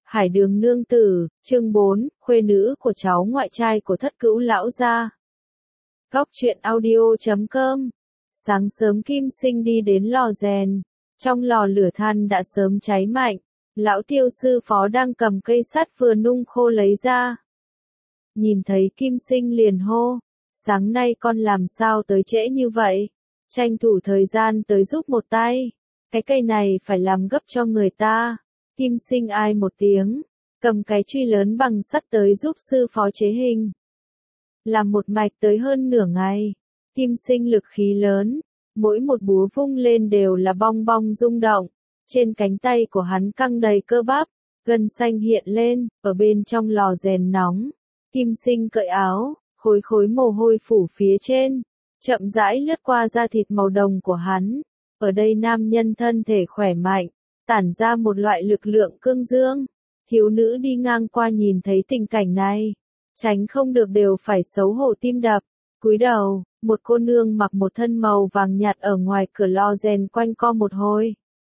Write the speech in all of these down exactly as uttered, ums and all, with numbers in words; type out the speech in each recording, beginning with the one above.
Hải Đường nương tử, chương bốn, khuê nữ của cháu ngoại trai của thất cữu lão gia. Góc truyện audio chấm com. Sáng sớm Kim Sinh đi đến lò rèn, trong lò lửa than đã sớm cháy mạnh, lão tiêu sư phó đang cầm cây sắt vừa nung khô lấy ra. Nhìn thấy Kim Sinh liền hô, sáng nay con làm sao tới trễ như vậy, tranh thủ thời gian tới giúp một tay, cái cây này phải làm gấp cho người ta. Kim Sinh ai một tiếng, cầm cái truy lớn bằng sắt tới giúp sư phó chế hình. Làm một mạch tới hơn nửa ngày, Kim Sinh lực khí lớn, mỗi một búa vung lên đều là bong bong rung động, trên cánh tay của hắn căng đầy cơ bắp, gân xanh hiện lên, ở bên trong lò rèn nóng. Kim Sinh cởi áo, khối khối mồ hôi phủ phía trên, chậm rãi lướt qua da thịt màu đồng của hắn. Ở đây nam nhân thân thể khỏe mạnh, tản ra một loại lực lượng cương dương. Thiếu nữ đi ngang qua nhìn thấy tình cảnh này, tránh không được đều phải xấu hổ tim đập. Cúi đầu, một cô nương mặc một thân màu vàng nhạt ở ngoài cửa lò rèn quanh co một hồi.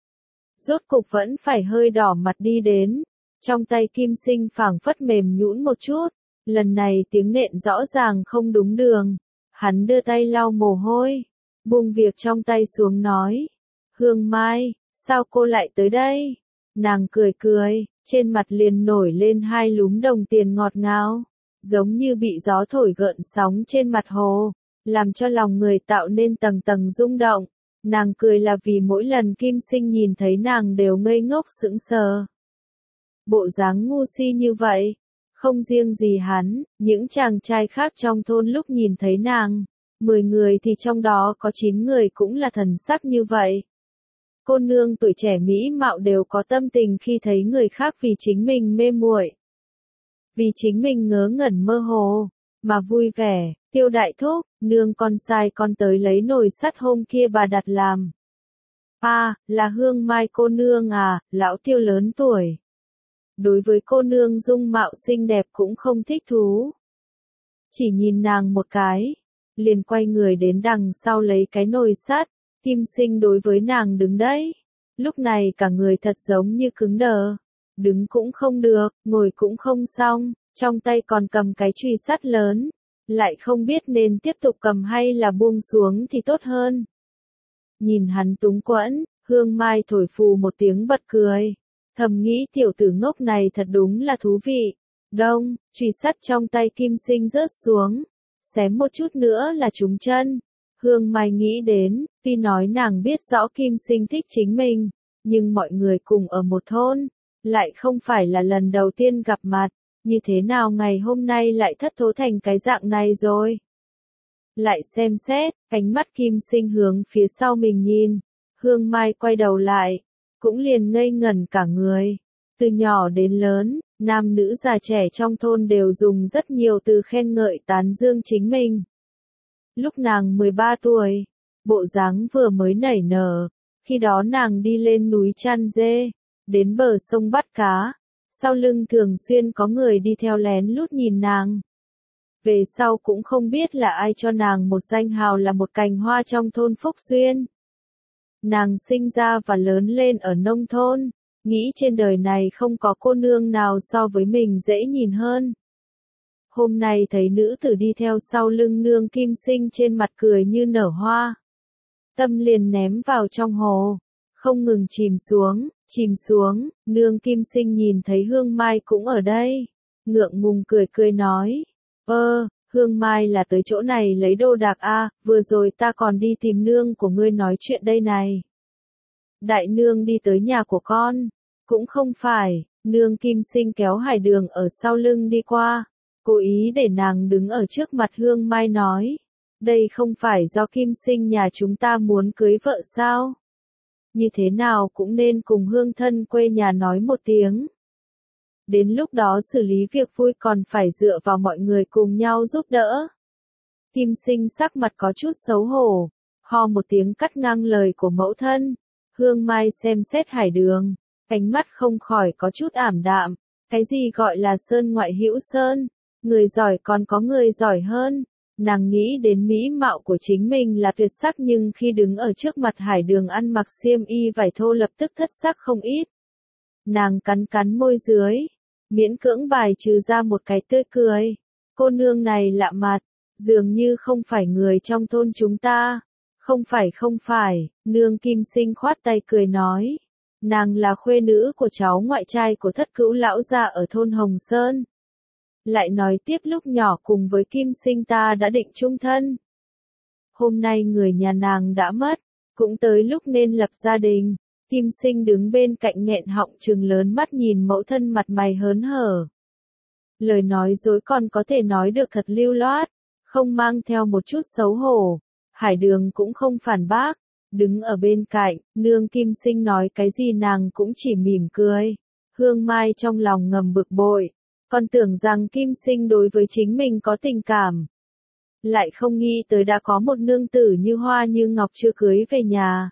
Rốt cục vẫn phải hơi đỏ mặt đi đến, trong tay Kim Sinh phảng phất mềm nhũn một chút, lần này tiếng nện rõ ràng không đúng đường. Hắn đưa tay lau mồ hôi, buông việc trong tay xuống nói, Hương Mai, sao cô lại tới đây? Nàng cười cười, trên mặt liền nổi lên hai lúm đồng tiền ngọt ngào, giống như bị gió thổi gợn sóng trên mặt hồ, làm cho lòng người tạo nên tầng tầng rung động. Nàng cười là vì mỗi lần Kim Sinh nhìn thấy nàng đều ngây ngốc sững sờ. Bộ dáng ngu si như vậy, không riêng gì hắn, những chàng trai khác trong thôn lúc nhìn thấy nàng, mười người thì trong đó có chín người cũng là thần sắc như vậy. Cô nương tuổi trẻ mỹ mạo đều có tâm tình khi thấy người khác vì chính mình mê muội, vì chính mình ngớ ngẩn mơ hồ, mà vui vẻ. Tiêu đại thúc, nương con sai con tới lấy nồi sắt hôm kia bà đặt làm. À, là Hương Mai cô nương à, lão Tiêu lớn tuổi. Đối với cô nương dung mạo xinh đẹp cũng không thích thú. Chỉ nhìn nàng một cái, liền quay người đến đằng sau lấy cái nồi sắt. Kim Sinh đối với nàng đứng đấy, lúc này cả người thật giống như cứng đờ, đứng cũng không được, ngồi cũng không xong, trong tay còn cầm cái chùy sắt lớn, lại không biết nên tiếp tục cầm hay là buông xuống thì tốt hơn. Nhìn hắn túng quẫn, Hương Mai thổi phù một tiếng bật cười, thầm nghĩ tiểu tử ngốc này thật đúng là thú vị. Đông, chùy sắt trong tay Kim Sinh rớt xuống, xém một chút nữa là trúng chân. Hương Mai nghĩ đến, tuy nói nàng biết rõ Kim Sinh thích chính mình, nhưng mọi người cùng ở một thôn, lại không phải là lần đầu tiên gặp mặt, như thế nào ngày hôm nay lại thất thố thành cái dạng này rồi. Lại xem xét, ánh mắt Kim Sinh hướng phía sau mình nhìn, Hương Mai quay đầu lại, cũng liền ngây ngẩn cả người. Từ nhỏ đến lớn, nam nữ già trẻ trong thôn đều dùng rất nhiều từ khen ngợi tán dương chính mình. Lúc nàng mười ba tuổi, bộ dáng vừa mới nảy nở, khi đó nàng đi lên núi chăn dê, đến bờ sông bắt cá, sau lưng thường xuyên có người đi theo lén lút nhìn nàng. Về sau cũng không biết là ai cho nàng một danh hào là một cành hoa trong thôn Phúc Duyên. Nàng sinh ra và lớn lên ở nông thôn, nghĩ trên đời này không có cô nương nào so với mình dễ nhìn hơn. Hôm nay thấy nữ tử đi theo sau lưng nương Kim Sinh trên mặt cười như nở hoa. Tâm liền ném vào trong hồ, không ngừng chìm xuống, chìm xuống, nương Kim Sinh nhìn thấy Hương Mai cũng ở đây. Ngượng ngùng cười cười nói, ơ, Hương Mai là tới chỗ này lấy đồ đạc a, vừa rồi ta còn đi tìm nương của ngươi nói chuyện đây này. Đại nương đi tới nhà của con, cũng không phải, nương Kim Sinh kéo Hải Đường ở sau lưng đi qua. Cố ý để nàng đứng ở trước mặt Hương Mai nói, đây không phải do Kim Sinh nhà chúng ta muốn cưới vợ sao? Như thế nào cũng nên cùng hương thân quê nhà nói một tiếng. Đến lúc đó xử lý việc vui còn phải dựa vào mọi người cùng nhau giúp đỡ. Kim Sinh sắc mặt có chút xấu hổ, ho một tiếng cắt ngang lời của mẫu thân. Hương Mai xem xét Hải Đường, ánh mắt không khỏi có chút ảm đạm, cái gì gọi là sơn ngoại hữu sơn. Người giỏi còn có người giỏi hơn. Nàng nghĩ đến mỹ mạo của chính mình là tuyệt sắc nhưng khi đứng ở trước mặt Hải Đường ăn mặc xiêm y vải thô lập tức thất sắc không ít. Nàng cắn cắn môi dưới, miễn cưỡng bài trừ ra một cái tươi cười. Cô nương này lạ mặt, dường như không phải người trong thôn chúng ta. Không phải không phải, nương Kim Sinh khoát tay cười nói. Nàng là khuê nữ của cháu ngoại trai của thất cữu lão gia ở thôn Hồng Sơn. Lại nói tiếp lúc nhỏ cùng với Kim Sinh ta đã định chung thân. Hôm nay người nhà nàng đã mất, cũng tới lúc nên lập gia đình. Kim Sinh đứng bên cạnh nghẹn họng trừng lớn mắt nhìn mẫu thân mặt mày hớn hở. Lời nói dối còn có thể nói được thật lưu loát, không mang theo một chút xấu hổ. Hải Đường cũng không phản bác, đứng ở bên cạnh, nương Kim Sinh nói cái gì nàng cũng chỉ mỉm cười. Hương Mai trong lòng ngầm bực bội, còn tưởng rằng Kim Sinh đối với chính mình có tình cảm. Lại không nghĩ tới đã có một nương tử như hoa như ngọc chưa cưới về nhà.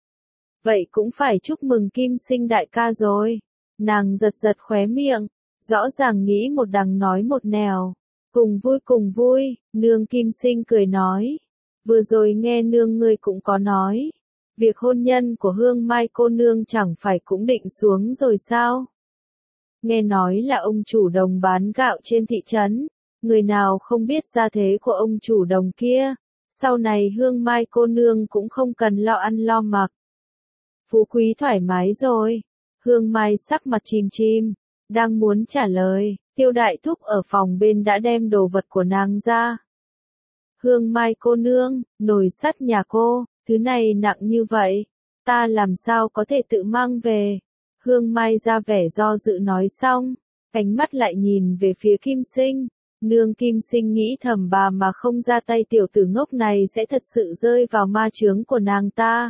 Vậy cũng phải chúc mừng Kim Sinh đại ca rồi. Nàng giật giật khóe miệng, rõ ràng nghĩ một đằng nói một nẻo. Cùng vui cùng vui, nương Kim Sinh cười nói. Vừa rồi nghe nương ngươi cũng có nói. Việc hôn nhân của Hương Mai cô nương chẳng phải cũng định xuống rồi sao? Nghe nói là ông chủ đồng bán gạo trên thị trấn. Người nào không biết gia thế của ông chủ đồng kia. Sau này Hương Mai cô nương cũng không cần lo ăn lo mặc. Phú quý thoải mái rồi. Hương Mai sắc mặt chìm chìm, đang muốn trả lời, Tiêu Đại Thúc ở phòng bên đã đem đồ vật của nàng ra. Hương Mai cô nương, nồi sắt nhà cô, thứ này nặng như vậy, ta làm sao có thể tự mang về. Hương Mai ra vẻ do dự nói xong, ánh mắt lại nhìn về phía Kim Sinh. Nương Kim Sinh nghĩ thầm bà mà không ra tay tiểu tử ngốc này sẽ thật sự rơi vào ma chướng của nàng ta.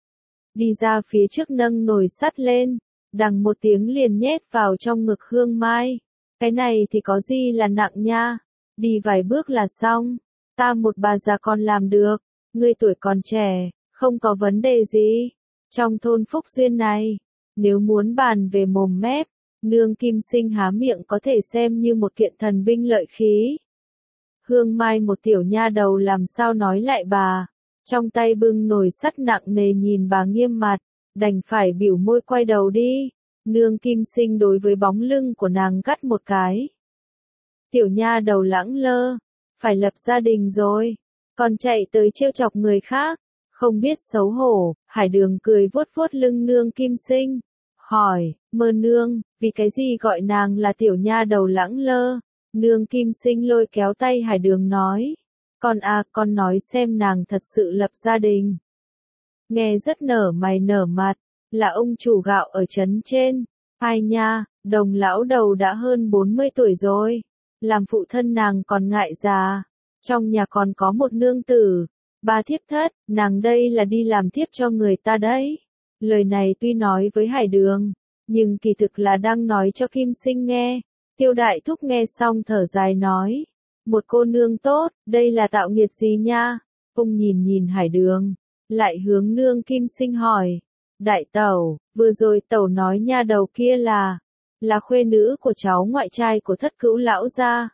Đi ra phía trước nâng nồi sắt lên, đằng một tiếng liền nhét vào trong ngực Hương Mai. Cái này thì có gì là nặng nha, đi vài bước là xong, ta một bà già còn làm được, ngươi tuổi còn trẻ, không có vấn đề gì. Trong thôn Phúc Duyên này, nếu muốn bàn về mồm mép, nương Kim Sinh há miệng có thể xem như một kiện thần binh lợi khí. Hương Mai một tiểu nha đầu làm sao nói lại bà. Trong tay bưng nồi sắt nặng nề nhìn bà nghiêm mặt, đành phải biểu môi quay đầu đi. Nương Kim Sinh đối với bóng lưng của nàng gắt một cái. Tiểu nha đầu lẳng lơ, phải lập gia đình rồi, còn chạy tới trêu chọc người khác, không biết xấu hổ. Hải Đường cười vuốt vuốt lưng nương Kim Sinh, hỏi, mơ nương, vì cái gì gọi nàng là tiểu nha đầu lẳng lơ? Nương Kim Sinh lôi kéo tay Hải Đường nói. Con à, con nói xem nàng thật sự lập gia đình. Nghe rất nở mày nở mặt, là ông chủ gạo ở trấn trên. Ai nha, đồng lão đầu đã hơn bốn mươi tuổi rồi. Làm phụ thân nàng còn ngại già. Trong nhà còn có một nương tử. Ba thiếp thất, nàng đây là đi làm thiếp cho người ta đấy. Lời này tuy nói với Hải Đường, nhưng kỳ thực là đang nói cho Kim Sinh nghe. Tiêu Đại Thúc nghe xong thở dài nói. Một cô nương tốt, đây là tạo nghiệt gì nha? Ông nhìn nhìn Hải Đường, lại hướng nương Kim Sinh hỏi. Đại tẩu, vừa rồi tẩu nói nha đầu kia là, là khuê nữ của cháu ngoại trai của thất cữu lão gia.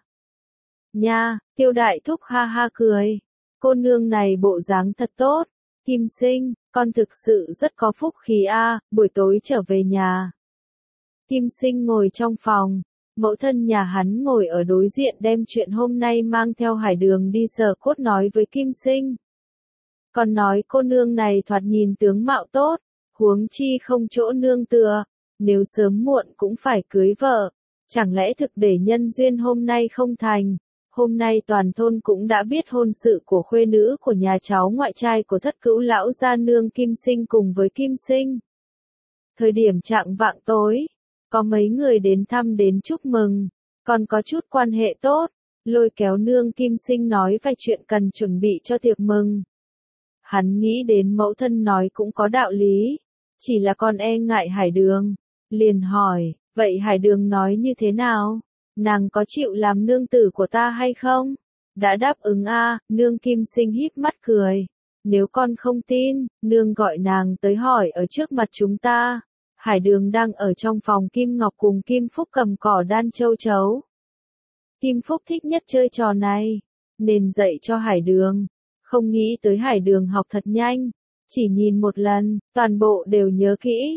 Nha, Tiêu Đại Thúc ha ha cười. Cô nương này bộ dáng thật tốt. Kim Sinh, con thực sự rất có phúc khí a, buổi tối trở về nhà. Kim Sinh ngồi trong phòng. Mẫu thân nhà hắn ngồi ở đối diện đem chuyện hôm nay mang theo Hải Đường đi Sở Cốt nói với Kim Sinh. Còn nói cô nương này thoạt nhìn tướng mạo tốt, huống chi không chỗ nương tựa, nếu sớm muộn cũng phải cưới vợ. Chẳng lẽ thực để nhân duyên hôm nay không thành, hôm nay toàn thôn cũng đã biết hôn sự của khuê nữ của nhà cháu ngoại trai của thất cữu lão gia nương Kim Sinh cùng với Kim Sinh. Thời điểm chạng vạng tối, có mấy người đến thăm đến chúc mừng, còn có chút quan hệ tốt, lôi kéo nương Kim Sinh nói vài chuyện cần chuẩn bị cho tiệc mừng. Hắn nghĩ đến mẫu thân nói cũng có đạo lý, chỉ là con e ngại Hải Đường, liền hỏi, vậy Hải Đường nói như thế nào? Nàng có chịu làm nương tử của ta hay không? Đã đáp ứng a, nương Kim Sinh híp mắt cười. Nếu con không tin, nương gọi nàng tới hỏi ở trước mặt chúng ta. Hải Đường đang ở trong phòng Kim Ngọc cùng Kim Phúc cầm cỏ đan châu chấu. Kim Phúc thích nhất chơi trò này, nên dạy cho Hải Đường. Không nghĩ tới Hải Đường học thật nhanh, chỉ nhìn một lần, toàn bộ đều nhớ kỹ.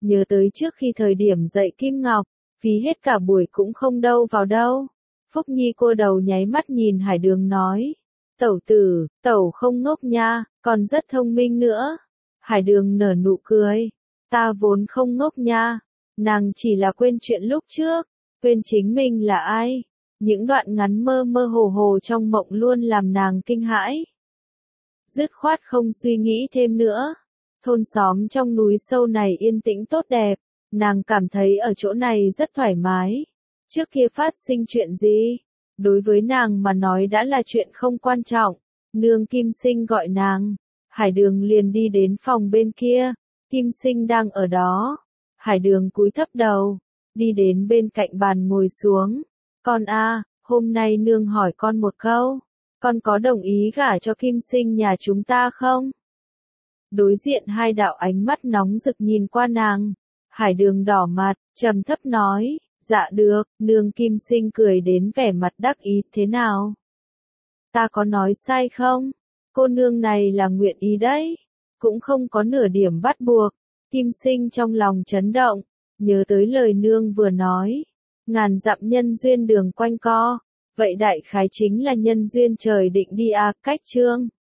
nhớ tới trước khi thời điểm dạy Kim Ngọc, phí hết cả buổi cũng không đâu vào đâu. Phúc Nhi cô đầu nháy mắt nhìn Hải Đường nói, tẩu tử, tẩu không ngốc nha, còn rất thông minh nữa. Hải Đường nở nụ cười, ta vốn không ngốc nha, nàng chỉ là quên chuyện lúc trước, quên chính mình là ai. Những đoạn ngắn mơ mơ hồ hồ trong mộng luôn làm nàng kinh hãi. Dứt khoát không suy nghĩ thêm nữa. Thôn xóm trong núi sâu này yên tĩnh tốt đẹp, nàng cảm thấy ở chỗ này rất thoải mái. Trước kia phát sinh chuyện gì? Đối với nàng mà nói đã là chuyện không quan trọng. Nương Kim Sinh gọi nàng, Hải Đường liền đi đến phòng bên kia, Kim Sinh đang ở đó. Hải Đường cúi thấp đầu, đi đến bên cạnh bàn ngồi xuống. Con a, hôm nay nương hỏi con một câu, con có đồng ý gả cho Kim Sinh nhà chúng ta không? Đối diện hai đạo ánh mắt nóng rực nhìn qua nàng, Hải Đường đỏ mặt, trầm thấp nói, dạ được. Nương Kim Sinh cười đến vẻ mặt đắc ý, thế nào? Ta có nói sai không? Cô nương này là nguyện ý đấy, cũng không có nửa điểm bắt buộc. Kim Sinh trong lòng chấn động, nhớ tới lời nương vừa nói, ngàn dặm nhân duyên đường quanh co, vậy đại khái chính là nhân duyên trời định đi à. Cách chương